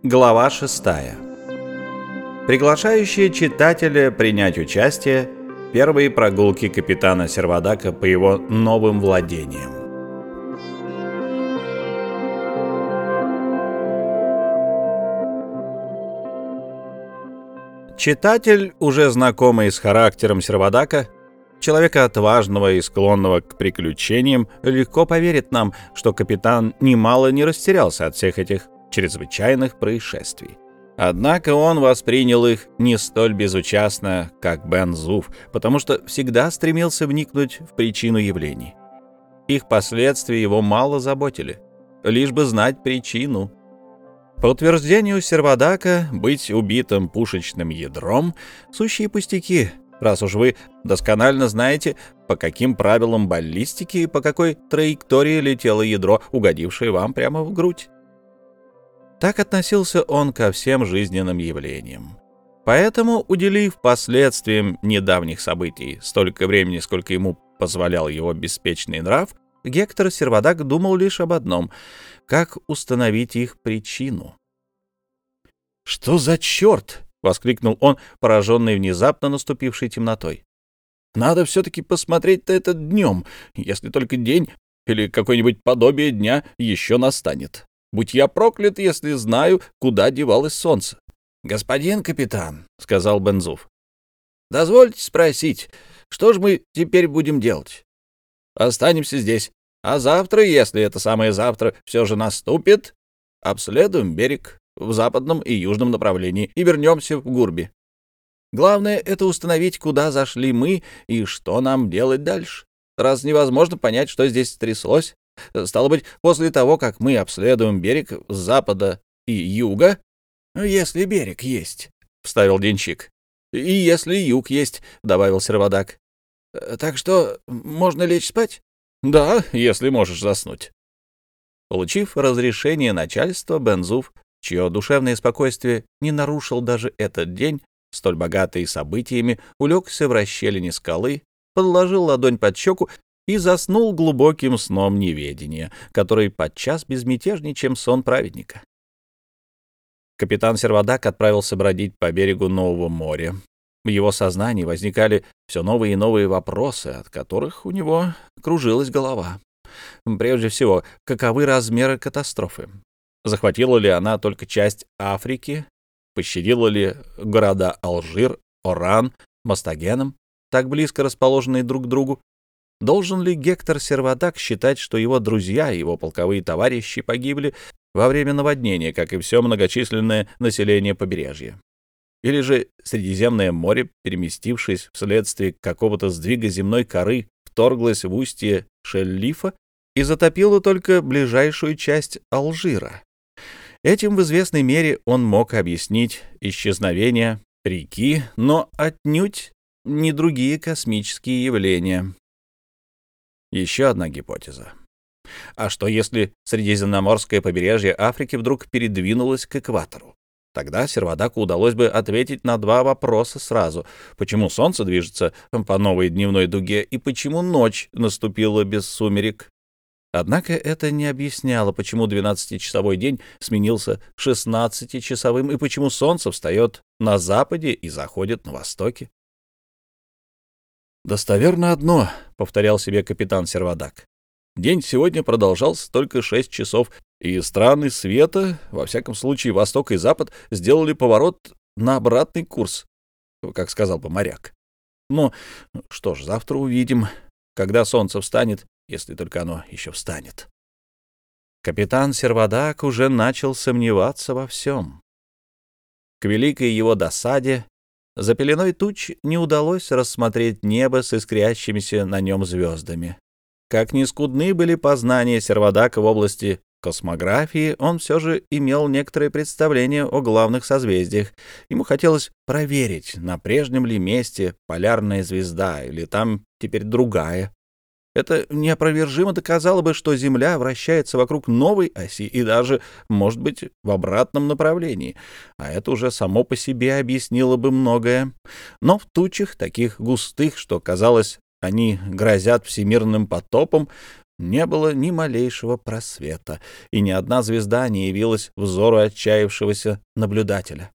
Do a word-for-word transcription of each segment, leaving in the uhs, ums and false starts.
Глава шестая. Приглашающие читателя принять участие в первой прогулке капитана Сервадака по его новым владениям. Читатель, уже знакомый с характером Сервадака, человека отважного и склонного к приключениям, легко поверит нам, что капитан немало не растерялся от всех этих чрезвычайных происшествий. Однако он воспринял их не столь безучастно, как Бен-Зуф, потому что всегда стремился вникнуть в причину явлений. Их последствия его мало заботили, лишь бы знать причину. По утверждению Сервадака, быть убитым пушечным ядром — сущие пустяки, раз уж вы досконально знаете, по каким правилам баллистики и по какой траектории летело ядро, угодившее вам прямо в грудь. Так относился он ко всем жизненным явлениям. Поэтому, уделив последствиям недавних событий столько времени, сколько ему позволял его беспечный нрав, Гектор Сервадак думал лишь об одном — как установить их причину. «Что за черт?» — воскликнул он, пораженный внезапно наступившей темнотой. «Надо все-таки посмотреть-то это днем, если только день или какое-нибудь подобие дня еще настанет. Будь я проклят, если знаю, куда девалось солнце». «Господин капитан», — сказал Бен-Зуф, — «дозвольте спросить, что же мы теперь будем делать? Останемся здесь, а завтра, если это самое завтра все же наступит, обследуем берег в западном и южном направлении и вернемся в Гурби. Главное — это установить, куда зашли мы и что нам делать дальше, раз невозможно понять, что здесь стряслось. Стало быть, после того, как мы обследуем берег с запада и юга, если берег есть, — вставил денщик. — И если юг есть, — добавил Сервадак. — Так что можно лечь спать? — Да, если можешь заснуть. Получив разрешение начальства, Бен-Зуф, чье душевное спокойствие не нарушил даже этот день, столь богатый событиями, улегся в расщелине скалы, подложил ладонь под щеку и заснул глубоким сном неведения, который подчас безмятежнее, чем сон праведника. Капитан Сервадак отправился бродить по берегу Нового моря. В его сознании возникали все новые и новые вопросы, от которых у него кружилась голова. Прежде всего, каковы размеры катастрофы? Захватила ли она только часть Африки? Пощадила ли города Алжир, Оран, Мостагеном, так близко расположенные друг к другу? Должен ли Гектор Сервадак считать, что его друзья и его полковые товарищи погибли во время наводнения, как и все многочисленное население побережья? Или же Средиземное море, переместившись вследствие какого-то сдвига земной коры, вторглось в устье Шеллифа и затопило только ближайшую часть Алжира? Этим в известной мере он мог объяснить исчезновение реки, но отнюдь не другие космические явления. Еще одна гипотеза. А что, если Средиземноморское побережье Африки вдруг передвинулось к экватору? Тогда Сервадаку удалось бы ответить на два вопроса сразу. Почему солнце движется по новой дневной дуге и почему ночь наступила без сумерек? Однако это не объясняло, почему двенадцатичасовой день сменился шестнадцатичасовым и почему солнце встает на западе и заходит на востоке. «Достоверно одно», — повторял себе капитан Сервадак. «День сегодня продолжался только шесть часов, и страны света, во всяком случае восток и запад, сделали поворот на обратный курс, как сказал бы моряк. Ну, что ж, завтра увидим, когда солнце встанет, если только оно еще встанет». Капитан Сервадак уже начал сомневаться во всем. К великой его досаде за пеленой туч не удалось рассмотреть небо с искрящимися на нем звездами. Как ни скудны были познания Сервадака в области космографии, он все же имел некоторое представление о главных созвездиях. Ему хотелось проверить, на прежнем ли месте полярная звезда или там теперь другая. Это неопровержимо доказало бы, что Земля вращается вокруг новой оси и даже, может быть, в обратном направлении. А это уже само по себе объяснило бы многое. Но в тучах, таких густых, что, казалось, они грозят всемирным потопом, Не было ни малейшего просвета, и ни одна звезда не явилась взору отчаявшегося наблюдателя.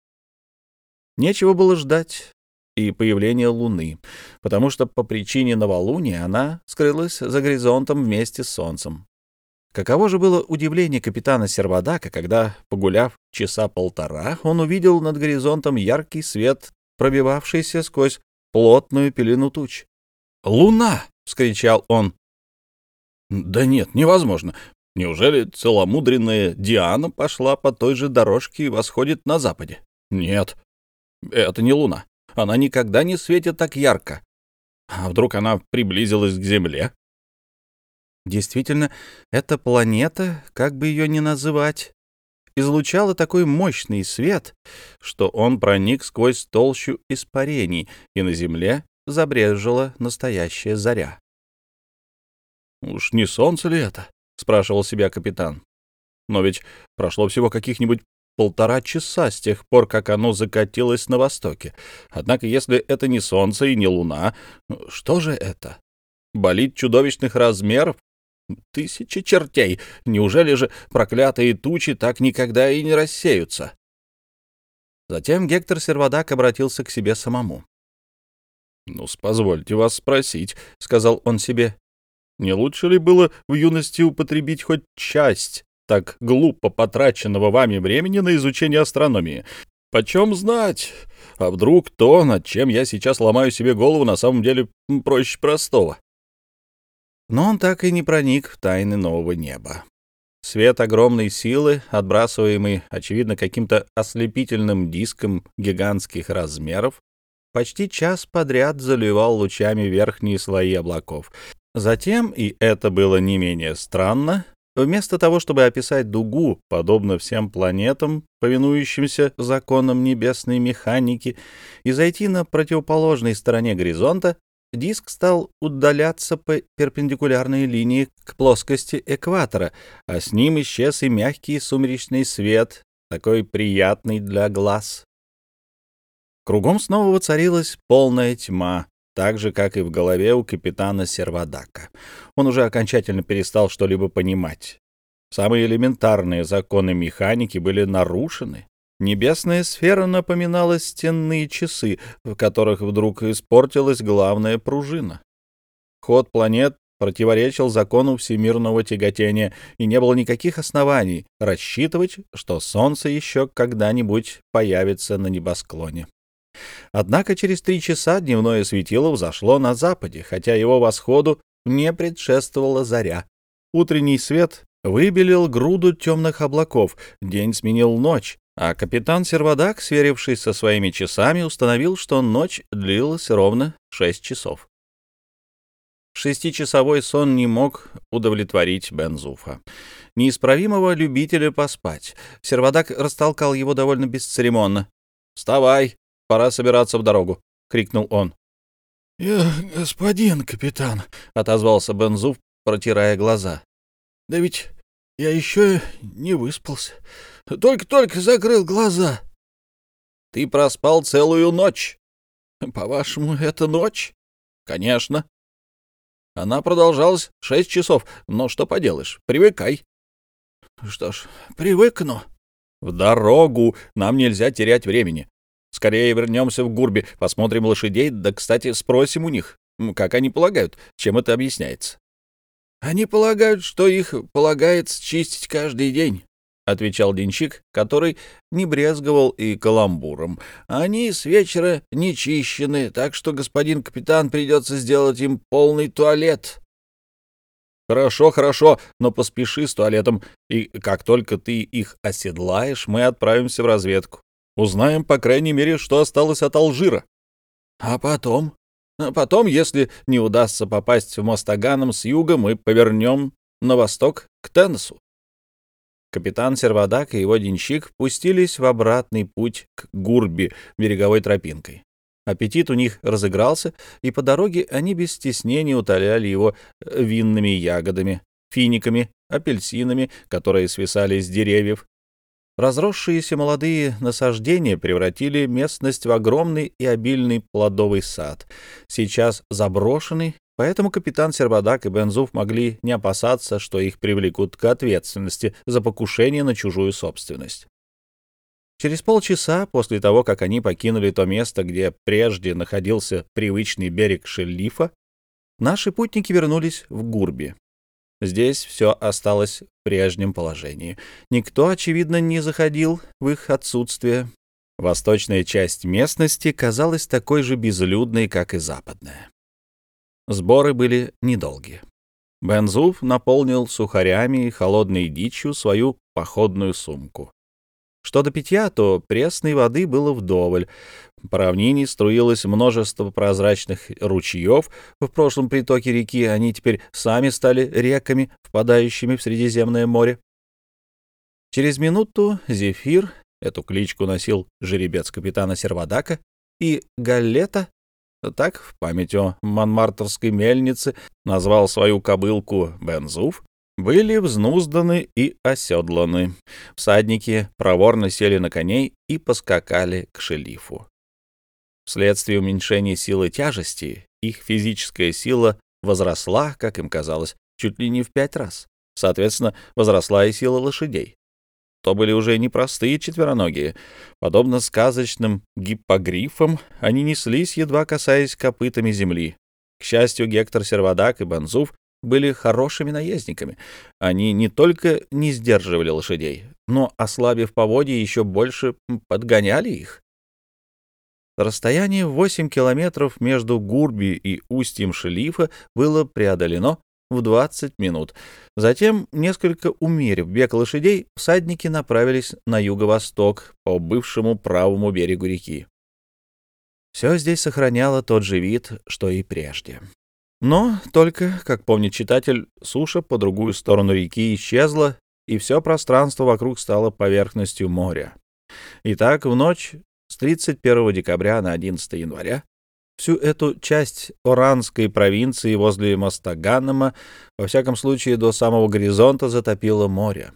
Нечего было ждать и появления Луны, потому что по причине новолуния она скрылась за горизонтом вместе с Солнцем. Каково же было удивление капитана Сервадака, когда, погуляв часа полтора, он увидел над горизонтом яркий свет, пробивавшийся сквозь плотную пелену туч. «Луна!» — вскричал он. «Да нет, невозможно. Неужели целомудренная Диана пошла по той же дорожке и восходит на западе? Нет, это не Луна. Она никогда не светит так ярко. А вдруг она приблизилась к Земле?» Действительно, эта планета, как бы ее ни называть, излучала такой мощный свет, что он проник сквозь толщу испарений, и на Земле забрезжила настоящая заря. «Уж не солнце ли это?» — спрашивал себя капитан. «Но ведь прошло всего каких-нибудь полтора часа с тех пор, как оно закатилось на востоке. Однако, если это не солнце и не луна, что же это? Болид чудовищных размеров? Тысячи чертей! Неужели же проклятые тучи так никогда и не рассеются?» Затем Гектор Сервадак обратился к себе самому. «Ну, позвольте вас спросить», — сказал он себе, — «не лучше ли было в юности употребить хоть часть так глупо потраченного вами времени на изучение астрономии? Почем знать? А вдруг то, над чем я сейчас ломаю себе голову, на самом деле проще простого?» Но он так и не проник в тайны нового неба. Свет огромной силы, отбрасываемый, очевидно, каким-то ослепительным диском гигантских размеров, почти час подряд заливал лучами верхние слои облаков. Затем, и это было не менее странно, вместо того, чтобы описать дугу, подобно всем планетам, повинующимся законам небесной механики, и зайти на противоположной стороне горизонта, диск стал удаляться по перпендикулярной линии к плоскости экватора, а с ним исчез и мягкий сумеречный свет, такой приятный для глаз. Кругом снова воцарилась полная тьма, так же, как и в голове у капитана Сервадака. Он уже окончательно перестал что-либо понимать. Самые элементарные законы механики были нарушены. Небесная сфера напоминала стенные часы, в которых вдруг испортилась главная пружина. Ход планет противоречил закону всемирного тяготения, и не было никаких оснований рассчитывать, что Солнце еще когда-нибудь появится на небосклоне. Однако через три часа дневное светило взошло на западе, хотя его восходу не предшествовала заря. Утренний свет выбелил груду темных облаков, день сменил ночь, а капитан Сервадак, сверившись со своими часами, установил, что ночь длилась ровно шесть часов. Шестичасовой сон не мог удовлетворить Бен-Зуфа, неисправимого любителя поспать. Сервадак растолкал его довольно бесцеремонно. «Вставай, пора собираться в дорогу», — крикнул он. «Я, господин капитан», — отозвался Бен-Зуф, протирая глаза. «Да ведь я еще не выспался. Только-только закрыл глаза». «Ты проспал целую ночь». «По-вашему, это ночь?» «Конечно. Она продолжалась шесть часов, но что поделаешь, привыкай». «Что ж, привыкну». «В дорогу, нам нельзя терять времени. Скорее вернемся в Гурби, посмотрим лошадей, да, кстати, спросим у них, как они полагают, чем это объясняется». «Они полагают, что их полагается чистить каждый день», — отвечал денщик, который не брезговал и каламбуром. «Они с вечера не чищены, так что, господин капитан, придется сделать им полный туалет». «Хорошо, хорошо, но поспеши с туалетом, и как только ты их оседлаешь, мы отправимся в разведку. Узнаем, по крайней мере, что осталось от Алжира». «А потом?» А потом, если не удастся попасть в Мостаганом с юга, мы повернем на восток к Теннессу». Капитан Сервадак и его денщик пустились в обратный путь к Гурби береговой тропинкой. Аппетит у них разыгрался, и по дороге они без стеснения утоляли его винными ягодами, финиками, апельсинами, которые свисали с деревьев. Разросшиеся молодые насаждения превратили местность в огромный и обильный плодовый сад, сейчас заброшенный Поэтому капитан Сервадак и Бен-Зуф могли не опасаться, что их привлекут к ответственности за покушение на чужую собственность. Через полчаса после того, как они покинули то место, где прежде находился привычный берег Шеллифа, наши путники вернулись в Гурби. Здесь все осталось в прежнем положении. Никто, очевидно, не заходил в их отсутствие. Восточная часть местности казалась такой же безлюдной, как и западная. Сборы были недолгие. Бен-Зуф наполнил сухарями и холодной дичью свою походную сумку. Что до питья, то пресной воды было вдоволь. По равнине струилось множество прозрачных ручьев. В прошлом притоке реки они теперь сами стали реками, впадающими в Средиземное море. Через минуту Зефир, эту кличку носил жеребец капитана Сервадака, и Галлета, так в память о Монмартрской мельнице назвал свою кобылку Бен-Зуф, были взнузданы и оседланы. Всадники проворно сели на коней и поскакали к Шелифу. Вследствие уменьшения силы тяжести их физическая сила возросла, как им казалось, чуть ли не в пять раз. Соответственно, возросла и сила лошадей. То были уже не простые четвероногие. Подобно сказочным гиппогрифам, они неслись, едва касаясь копытами земли. К счастью, Гектор Сервадак и Бен-Зуф были хорошими наездниками. Они не только не сдерживали лошадей, но, ослабив поводья, еще больше подгоняли их. Расстояние в восемь километров между Гурби и устьем Шелифа было преодолено в двадцать минут. Затем, несколько умерив бег лошадей, всадники направились на юго-восток по бывшему правому берегу реки. Все здесь сохраняло тот же вид, что и прежде. Но только, как помнит читатель, суша по другую сторону реки исчезла, и все пространство вокруг стало поверхностью моря. Итак, в ночь с тридцать первого декабря на одиннадцатое января всю эту часть Оранской провинции возле моста Ганнема, во всяком случае до самого горизонта, затопило море.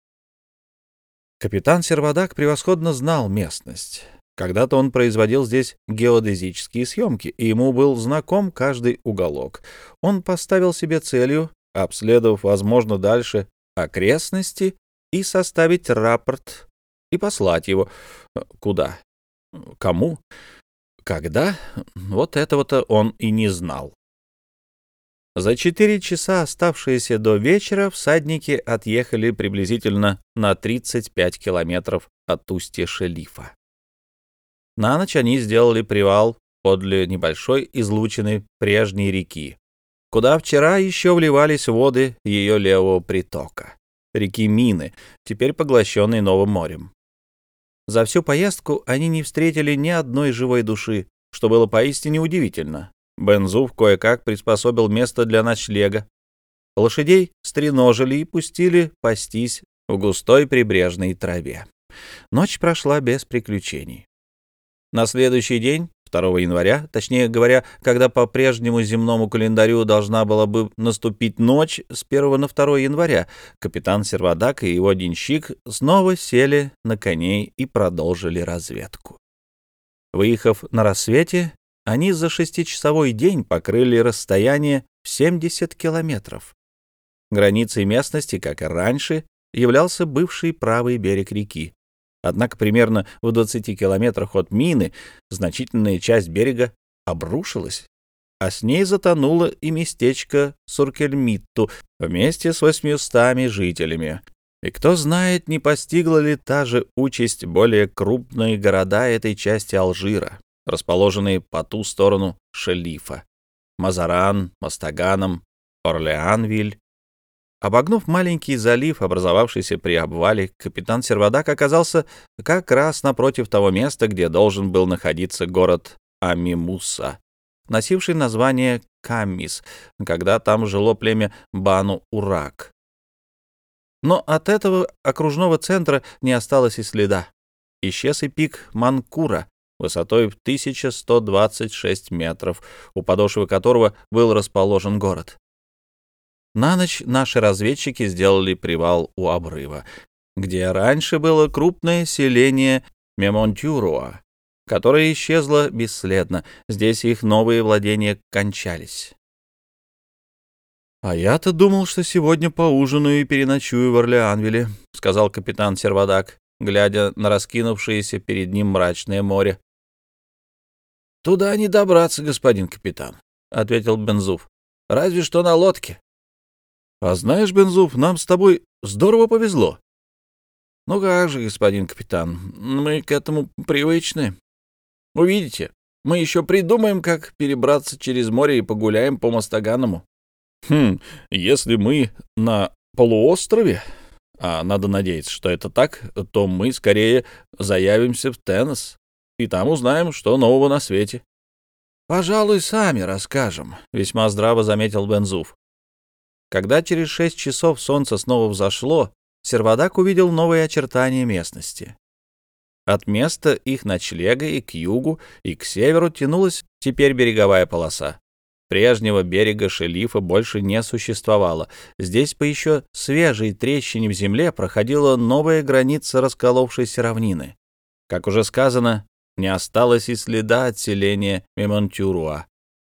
Капитан Сервадак превосходно знал местность. Когда-то он производил здесь геодезические съемки, и ему был знаком каждый уголок. Он поставил себе целью, обследовав, возможно, дальше окрестности, и составить рапорт и послать его. Куда? Кому? Когда? Вот этого-то он и не знал. За четыре часа, оставшиеся до вечера, всадники отъехали приблизительно на тридцать пять километров от устья Шелифа. На ночь они сделали привал подле небольшой излучины прежней реки, куда вчера еще вливались воды ее левого притока, реки Мины, теперь поглощенной Новым морем. За всю поездку они не встретили ни одной живой души, что было поистине удивительно. Бен-Зуф кое-как приспособил место для ночлега. Лошадей стреножили и пустили пастись в густой прибрежной траве. Ночь прошла без приключений. На следующий день, второго января, точнее говоря, когда по прежнему земному календарю должна была бы наступить ночь с первого на второе января, капитан Сервадак и его денщик снова сели на коней и продолжили разведку. Выехав на рассвете, они за шестичасовой день покрыли расстояние в семьдесят километров. Границей местности, как и раньше, являлся бывший правый берег реки. Однако примерно в двадцати километрах от Мины значительная часть берега обрушилась, а с ней затонуло и местечко Суркельмитту вместе с восьмистами жителями. И кто знает, не постигла ли та же участь более крупные города этой части Алжира, расположенные по ту сторону Шелифа — Мазаран, Мостаганом, Орлеанвиль. Обогнув маленький залив, образовавшийся при обвале, капитан Сервадак оказался как раз напротив того места, где должен был находиться город Амимуса, носивший название Каммис, когда там жило племя Бану-Урак. Но от этого окружного центра не осталось и следа. Исчез и пик Манкура высотой в тысячу сто двадцать шесть метров, у подошвы которого был расположен город. На ночь наши разведчики сделали привал у обрыва, где раньше было крупное селение Мемонтюруа, которое исчезло бесследно. Здесь их новые владения кончались. «А я-то думал, что сегодня поужинаю и переночую в Орлеанвилле», — сказал капитан Сервадак, глядя на раскинувшееся перед ним мрачное море. «Туда не добраться, господин капитан», — ответил Бензуф. «Разве что на лодке». «А знаешь, Бензуф, нам с тобой здорово повезло». «Ну как же, господин капитан, мы к этому привычны. Увидите, мы еще придумаем, как перебраться через море и погуляем по Мостаганому». «Хм, если мы на полуострове, а надо надеяться, что это так, то мы скорее заявимся в Теннесс и там узнаем, что нового на свете». «Пожалуй, сами расскажем», — весьма здраво заметил Бензуф. Когда через шесть часов солнце снова взошло, Сервадак увидел новые очертания местности. От места их ночлега и к югу, и к северу тянулась теперь береговая полоса. Прежнего берега Шелифа больше не существовало. Здесь по еще свежей трещине в земле проходила новая граница расколовшейся равнины. Как уже сказано, не осталось и следа от селения Мемонтюруа.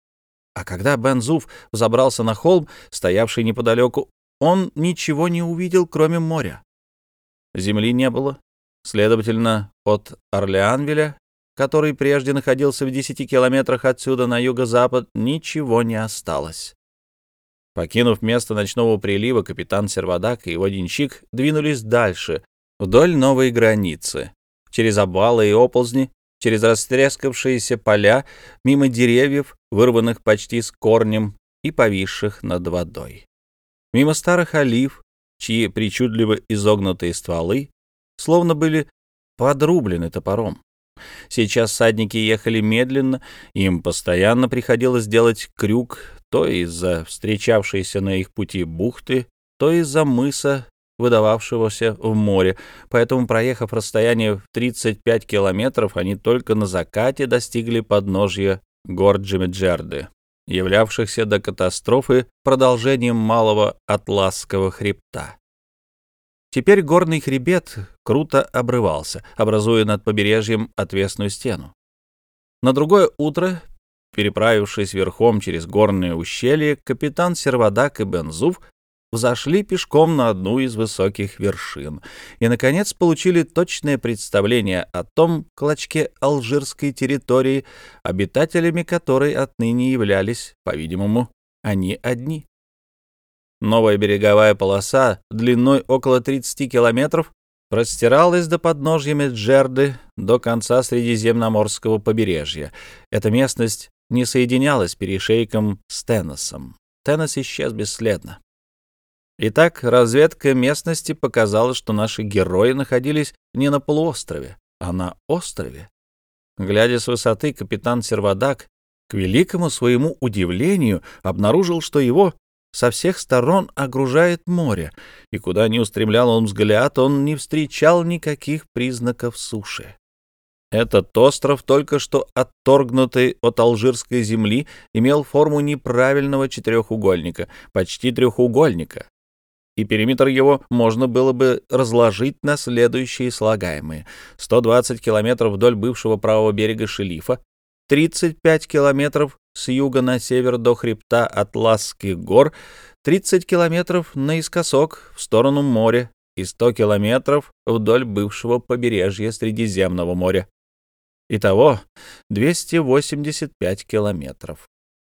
А когда Бензуф взобрался на холм, стоявший неподалеку, он ничего не увидел, кроме моря. Земли не было. Следовательно, от Орлеанвилля, который прежде находился в десяти километрах отсюда на юго-запад, ничего не осталось. Покинув место ночного прилива, капитан Сервадак и его денщик двинулись дальше, вдоль новой границы, через обвалы и оползни, через растрескавшиеся поля, мимо деревьев, вырванных почти с корнем и повисших над водой. Мимо старых олив, чьи причудливо изогнутые стволы словно были подрублены топором. Сейчас всадники ехали медленно, им постоянно приходилось делать крюк то из-за встречавшейся на их пути бухты, то из-за мыса, выдававшегося в море, поэтому, проехав расстояние в тридцать пять километров, они только на закате достигли подножья гор Джимеджерды, являвшихся до катастрофы продолжением малого Атласского хребта. Теперь горный хребет круто обрывался, образуя над побережьем отвесную стену. На другое утро, переправившись верхом через горное ущелье, капитан Сервадак и Бензуф взошли пешком на одну из высоких вершин и, наконец, получили точное представление о том клочке алжирской территории, обитателями которой отныне являлись, по-видимому, они одни. Новая береговая полоса длиной около тридцати километров простиралась до подножья Меджерды до конца Средиземноморского побережья. Эта местность не соединялась перешейком с Теннессом. Теннесс исчез бесследно. Итак, разведка местности показала, что наши герои находились не на полуострове, а на острове. Глядя с высоты, капитан Сервадак, к великому своему удивлению, обнаружил, что его со всех сторон окружает море, и куда ни устремлял он взгляд, он не встречал никаких признаков суши. Этот остров, только что отторгнутый от алжирской земли, имел форму неправильного четырехугольника, почти трехугольника, и периметр его можно было бы разложить на следующие слагаемые: сто двадцать километров вдоль бывшего правого берега Шелифа, тридцать пять километров с юга на север до хребта Атласских гор, тридцать километров наискосок в сторону моря и сто километров вдоль бывшего побережья Средиземного моря. Итого двести восемьдесят пять километров.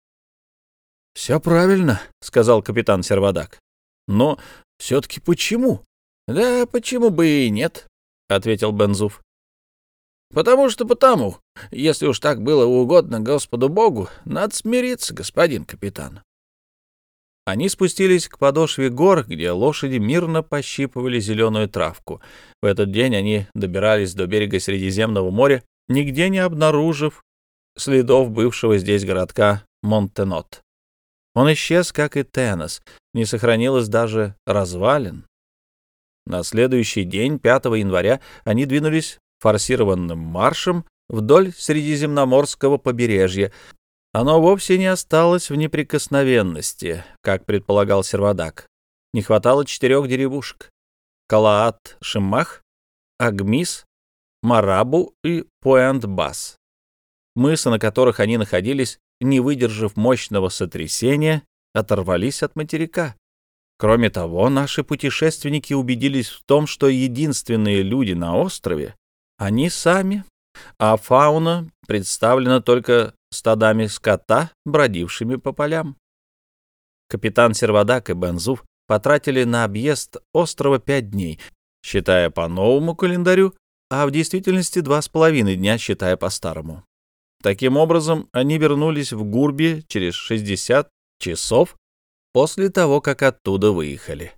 «Все правильно», — сказал капитан Сервадак. «Но все-таки почему?» «Да почему бы и нет», — ответил Бензуф. «Потому что потому. Если уж так было угодно Господу Богу, надо смириться, господин капитан». Они спустились к подошве гор, где лошади мирно пощипывали зеленую травку. В этот день они добирались до берега Средиземного моря, нигде не обнаружив следов бывшего здесь городка Монтенот. Он исчез, как и Теннесс, не сохранилось даже развалин. На следующий день, пятого января, они двинулись форсированным маршем вдоль Средиземноморского побережья. Оно вовсе не осталось в неприкосновенности, как предполагал Сервадак. Не хватало четырех деревушек — Калаат-Шиммах, Агмис, Марабу и Пуэнт-Бас. Мысы, на которых они находились, не выдержав мощного сотрясения, оторвались от материка. Кроме того, наши путешественники убедились в том, что единственные люди на острове — они сами, а фауна представлена только стадами скота, бродившими по полям. Капитан Сервадак и Бензуф потратили на объезд острова пять дней, считая по новому календарю, а в действительности два с половиной дня, считая по старому. Таким образом, они вернулись в Гурби через шестьдесят часов после того, как оттуда выехали.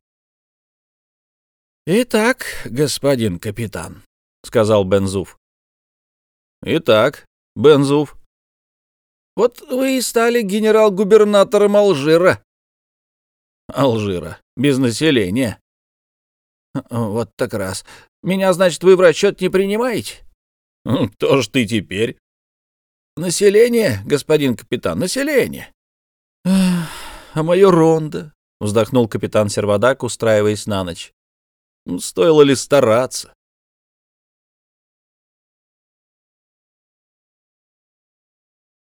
«Итак, господин капитан», — сказал Бензуф. «Итак, Бензуф, вот вы и стали генерал-губернатором Алжира». «Алжира. Без населения». «Вот так раз. Меня, значит, вы в расчет не принимаете?» «Кто ж ты теперь?» «Население, господин капитан, население». «А мое рондо?» — вздохнул капитан Сервадак, устраиваясь на ночь. «Стоило ли стараться?